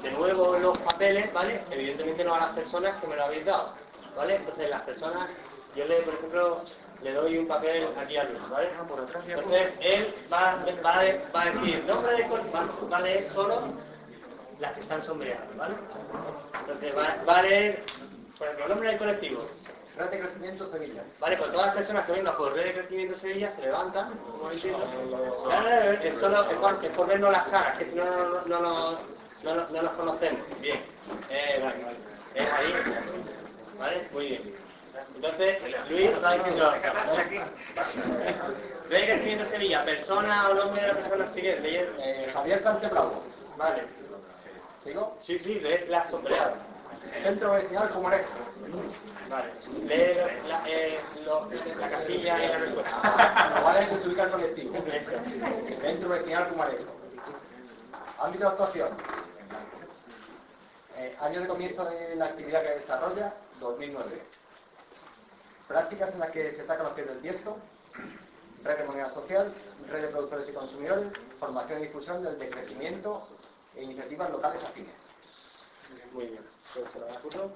de nuevo los papeles, ¿vale? Evidentemente no a las personas que me lo habéis dado, ¿vale? Entonces las personas, yo le, por ejemplo, le doy un papel aquí a Luis, ¿vale? Entonces él va a decir nombre de va a leer solo las que están sombreadas, ¿vale? Entonces va a leer, por ejemplo, nombre del colectivo. Red de Crecimiento Sevilla. Vale, pues todas las personas que vengan por Red de Crecimiento Sevilla se levantan, un momentito. Es por vernos las caras, que si no no nos conocemos. Bien, vale. Es ahí, ¿vale? Muy bien. Entonces, Luis está diciendo, Red de Crecimiento Sevilla, persona o nombre de la persona siguiente. Javier Sánchez Bravo. Vale. ¿Sigo? Sí, lee la sombreada. Centro Vecinal Comarejo. Vale. Lee la casilla y la respuesta. Lugares en que se ubica el colectivo. Centro Vecinal Comarejo. Ámbito de actuación. Año de comienzo de la actividad que desarrolla, 2009. Prácticas en las que se sacan los pies del tiesto. Red de moneda social, red de productores y consumidores, formación y difusión del decrecimiento e iniciativas locales afines. Muy bien. Pues se lo apunto.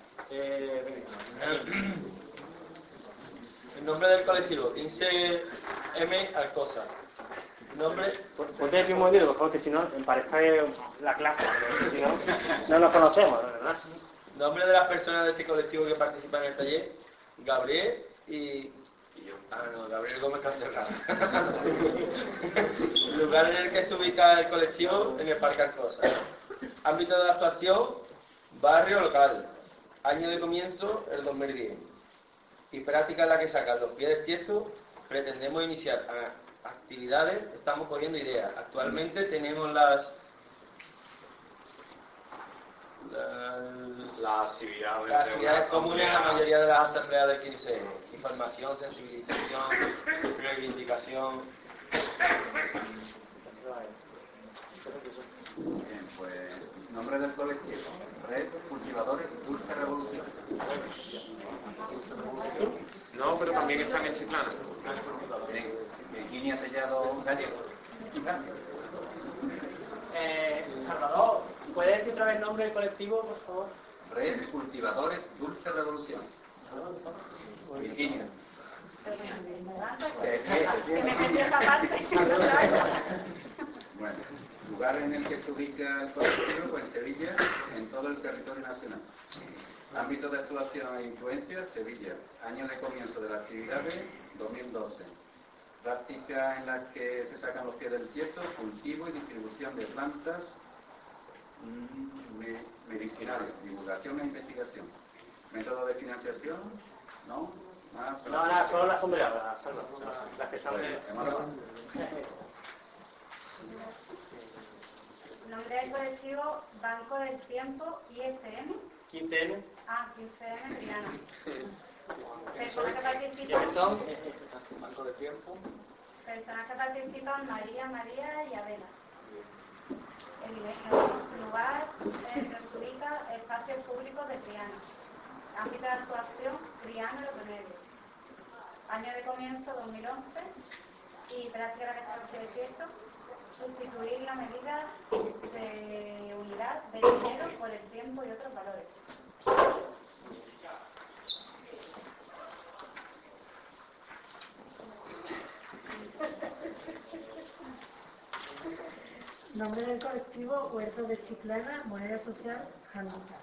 El nombre del colectivo, 15M Alcosa. Nombre... Ponte aquí un momentito, por favor, que si no, parezca la clase. Si no, no nos conocemos, ¿verdad? Nombre de las personas de este colectivo que participan en el taller, Gabriel y yo. Gabriel Gómez Cancelado. Lugar en el que se ubica el colectivo, en el Parque Alcosa. Ámbito de actuación, barrio local. Año de comienzo, el 2010. Y práctica en la que sacan los pies del tiesto, pretendemos iniciar actividades, estamos cogiendo ideas. Actualmente tenemos las actividades comunes a la mayoría de las asambleas del 15. Información, sensibilización, reivindicación. Bien, pues, nombre del colectivo. Red Cultivadores Dulce Revolución. No, pero también están en Chiclana. Virginia Tellado Gallego. Salvador, ¿puedes decir otra vez el nombre del colectivo, por favor? Red Cultivadores Dulce Revolución. Virginia. Bueno, lugar en el que se ubica el colectivo, pues Sevilla, en todo el territorio nacional. Ámbito de actuación e influencia, Sevilla. Año de comienzo de las actividades, 2012. Prácticas en las que se sacan los pies del tiesto, cultivo y distribución de plantas medicinales, divulgación e investigación. Método de financiación, ¿no? No, solo las sombreadas, las que salen. Nombre del colectivo, Banco del Tiempo, ISM. 15N. 15M, Triana. Personas que participan. ¿Quiénes son? Banco de tiempo. Personas que participan, María y Adela. El lugar en que se ubica espacios públicos de Triana. Ámbito de actuación, Triana Los Remedios. Año de comienzo, 2011. Y práctica de restauración de tiesto, sustituir la medida de unidad de dinero por el tiempo y otros valores. Nombre del colectivo, Huerto de Chiclana, moneda social, Handicap.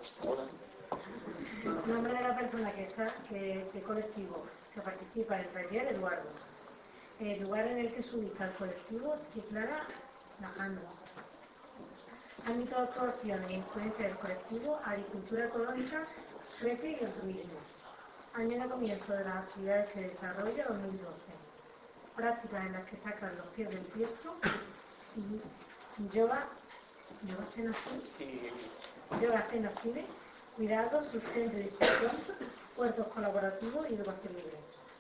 Nombre de la persona que colectivo que participa en el taller, Eduardo. El lugar en el que se ubica el colectivo, Chiclana, Najando. Ámbito de actuación e influencia del colectivo, agricultura ecológica, FETE y el turismo. Año de comienzo de las actividades que desarrolla, 2012. Prácticas en las que sacan los pies del tiesto y yoga cena cine, cuidados, sustento y difusión, puertos colaborativos y educación libre.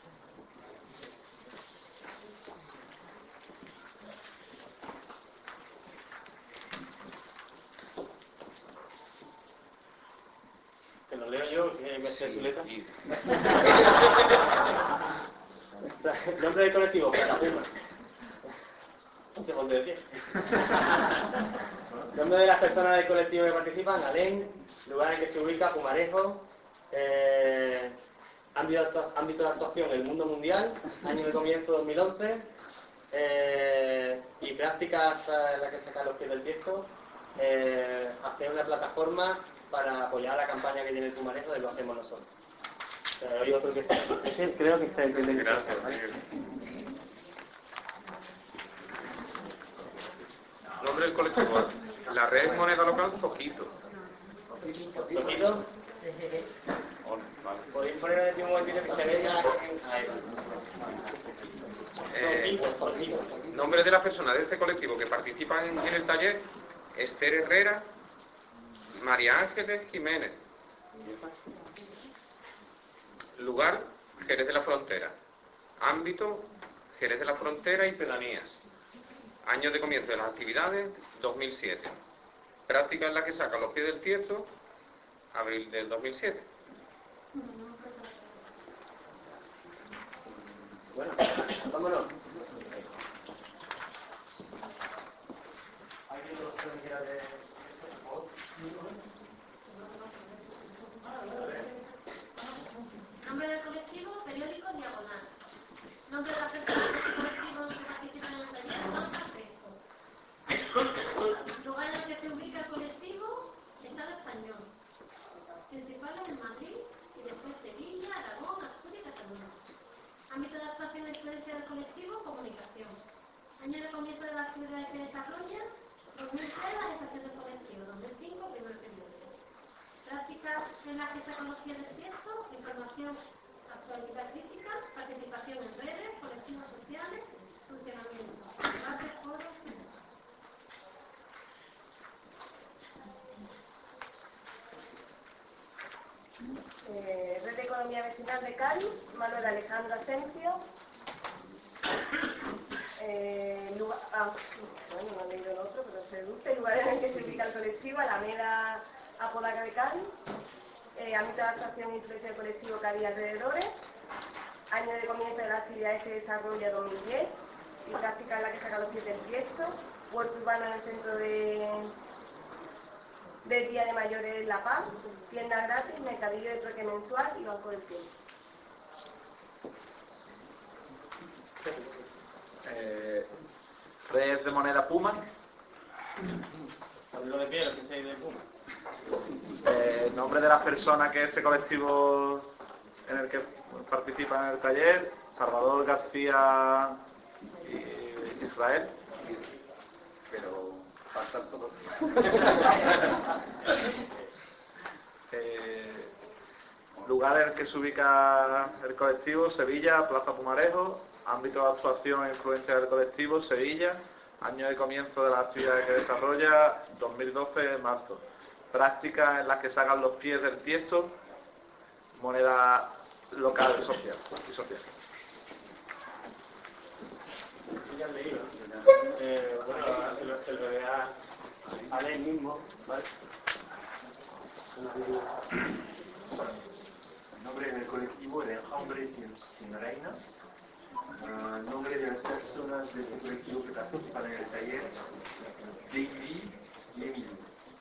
Te lo leo yo, que me sé chuleta. Nombre del colectivo, Catapuma. Te pondré de pie. Nombre de las personas del colectivo que participan: Alén, lugar en que se ubica Pumarejo, ámbito de actuación el mundo mundial, año de comienzo 2011, y prácticas en las que sacan los pies del tiesto, hacer una plataforma para apoyar la campaña que tiene el Pumarejo de Lo Hacemos Nosotros. Hay otro que creo que está en el Gracias, Miguel. Nombre del colectivo. La red moneda local, poquito. ¿Poquito? Vale. ¿Podéis poner en el último momentito que se vea? Ahí va. Nombre de las personas de este colectivo que participan en el taller: Esther Herrera, María Ángeles Jiménez. Lugar: Jerez de la Frontera. Ámbito: Jerez de la Frontera y pedanías. Año de comienzo de las actividades: 2007. Práctica en la que saca los pies del tiesto: abril del 2007. Bueno, vámonos. ¿Alguien de vosotros quiera leer? Nombre del colectivo, periódico Diagonal. Nombre de las personas del colectivo que participan en el taller, Norma Fresco. Lugar en el que se ubica el colectivo, Estado español. Principales en Madrid y después Sevilla, Aragón, Asturias y Cataluña. Ámbito de actuación e influencia del colectivo, comunicación. Año de comienzo de las actividades que desarrolla, 2003 la gestación del colectivo, 2005 primer periodo. Prácticas en las que se conocía el tiesto, información, actualidad crítica, participación en redes, colectivos sociales, funcionamiento, debates, foros, Red de Economía Vecinal de Cádiz, Manuel Alejandro Asensio. Bueno, no he leído el otro, pero se deduce. Lugar en el que se ubica el colectivo, Alameda Apodaca de Cádiz. Ámbito de actuación e influencia del colectivo Cádiz alrededores. Año de comienzo de las actividades que desarrolla 2010. Y práctica en la que saca los pies del tiesto. Huerto urbano en el centro de Día de Mayores La Paz, tienda gratis, mercadillo de troque mensual y banco del tiempo. Red de moneda Puma. Lo de pie, lo que se de Puma. Nombre de las personas que este colectivo en el que participan en el taller: Salvador García y Israel. Pero faltan todos. Lugar en el que se ubica el colectivo: Sevilla, Plaza Pumarejo. Ámbito de actuación e influencia del colectivo: Sevilla. Año de comienzo de las actividades que desarrolla: 2012, marzo. Prácticas en las que sacan los pies del tiesto: moneda local social y social. Ya han leído. Bueno, se lo vea a él mismo, ¿vale? Nombre del colectivo de Hombres sin Reina. Nombre de las personas de este colectivo que participan en el taller: David y Emilio.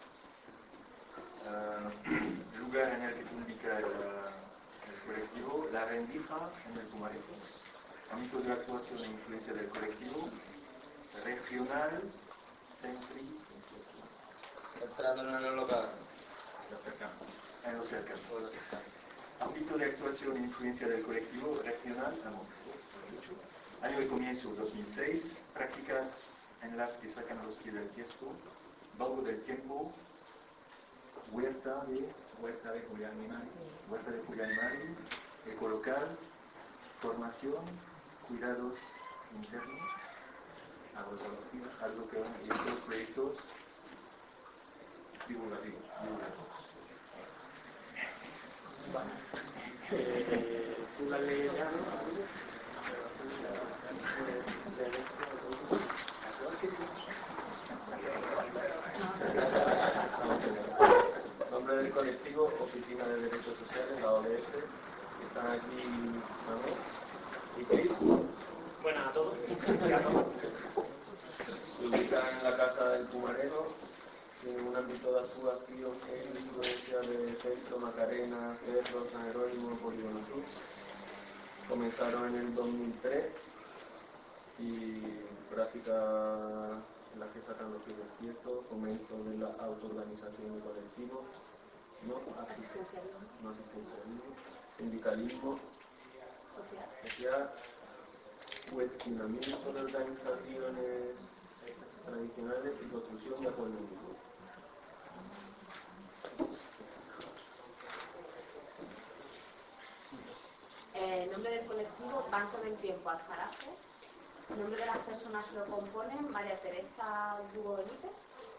Lugar en el que se ubica el colectivo: La Rendija, en el Pumarejo. Ámbito de actuación e influencia del colectivo: regional, centri, Entrando en el local. en lo cercano. Ámbito de actuación e influencia del colectivo: regional, año de comienzo 2006, prácticas en las que sacan los pies del tiesto, banco del tiempo, huerta de Julián Mari, ecolocal, formación, cuidados internos, agroecología, agrotecnia y otros proyectos divulgativos. ¿Tú la lees ya, no? Nombre del colectivo: Oficina de Derechos Sociales, la ODS. Están aquí Manuel y Cris. Buenas a todos. Se ubican en la casa del Pumarejo, tienen un ámbito de actuación en influencia de Centro, Macarena, Cerro, San Jerónimo, Polígono Sur. Comenzaron en el 2003 y prácticas en las que sacan los pies despiertos, fomento de la autoorganización de colectivos, no asistencialismo, sindicalismo social, cuestionamiento de organizaciones tradicionales y construcción de acuerdos mutuos. Nombre del colectivo, Banco del Tiempo, Aljarafe. Nombre de las personas que lo componen, María Teresa Lugo Benítez.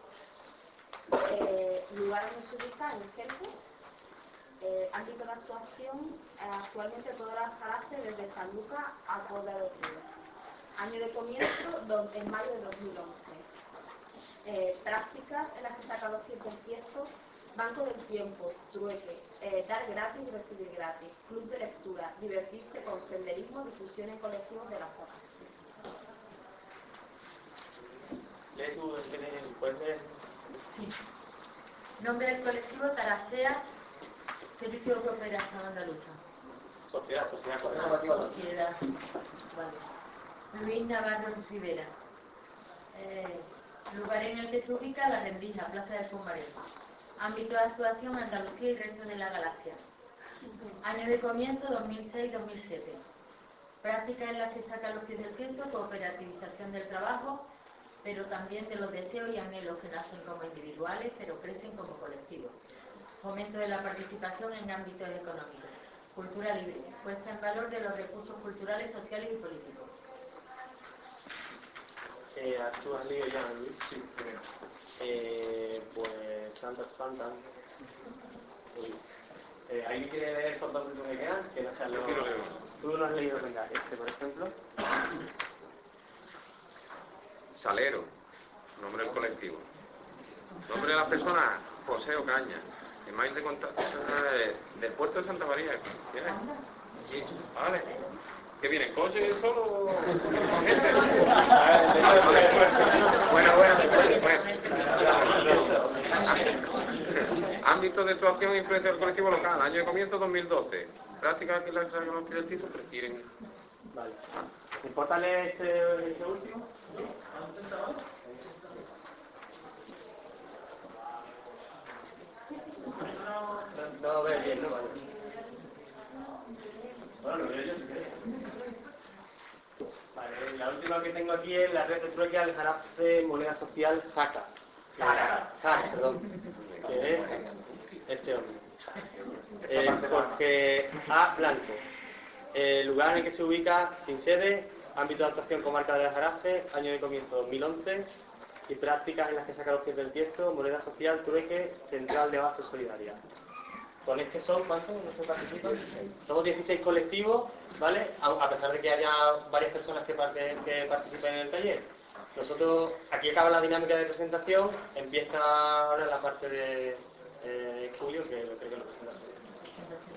Lugar donde se ubica, en Gente. Ámbito de actuación, actualmente todo el Aljarafe, desde San Lucas a Puebla de Río. Año de comienzo, en mayo de 2011. Prácticas en las que saca los pies del tiesto, Banco del Tiempo, trueque, dar gratis y recibir gratis, club de lectura, divertirse con senderismo, difusión en colectivos de la zona. ¿Lees tú el que puedes leer? Sí. Nombre del colectivo, Tarasea, Servicio de Cooperación Andaluza. Sociedad. Sociedad. Vale. Luis Navarro Rivera. Lugar en el que se ubica La Rendija, Plaza de Pombaré. Ámbito de actuación, Andalucía y resto de la galaxia. Año de comienzo, 2006-2007. Prácticas en las que sacan los pies del tiesto, cooperativización del trabajo, pero también de los deseos y anhelos que nacen como individuales, pero crecen como colectivos. Fomento de la participación en ámbitos económicos. Cultura libre, puesta en valor de los recursos culturales, sociales y políticos. ¿Actúas lío ya, Luis? Sí. Pues tantas. ¿Alguien quiere leer fotos de tu que quedan? Que no sean los... Tú no has leído, venga, por ejemplo. Salero, nombre del colectivo. Nombre de las personas, José Ocaña. Email de contacto del puerto de Santa María. ¿Viene? Sí. Vale. ¿Qué viene? ¿Coche solo o con gente? Bueno. Ámbito de actuación e influencia del colectivo local. Año de comienzo 2012. Prácticas que las que los pilotistas prefieren. Vale. ¿Te importa leer este último? No veo bien, ¿no? Vale. Bueno, lo veo yo si queréis. Vale, la última que tengo aquí es la red de trueque Aljarafe Moneda Social Jaca. Perdón. Que es este hombre. Porque A. Blanco. Lugar en el que se ubica sin sede, ámbito de actuación comarca de Aljarafe, año de comienzo 2011 y prácticas en las que saca los pies del tiesto, moneda social, trueque, central de abasto solidaria. Con este son, ¿cuántos? ¿No se participan? Somos 16 colectivos, ¿vale? A pesar de que haya varias personas que participen en el taller. Nosotros, aquí acaba la dinámica de presentación, empieza ahora la parte de Julio, que creo que lo presenta.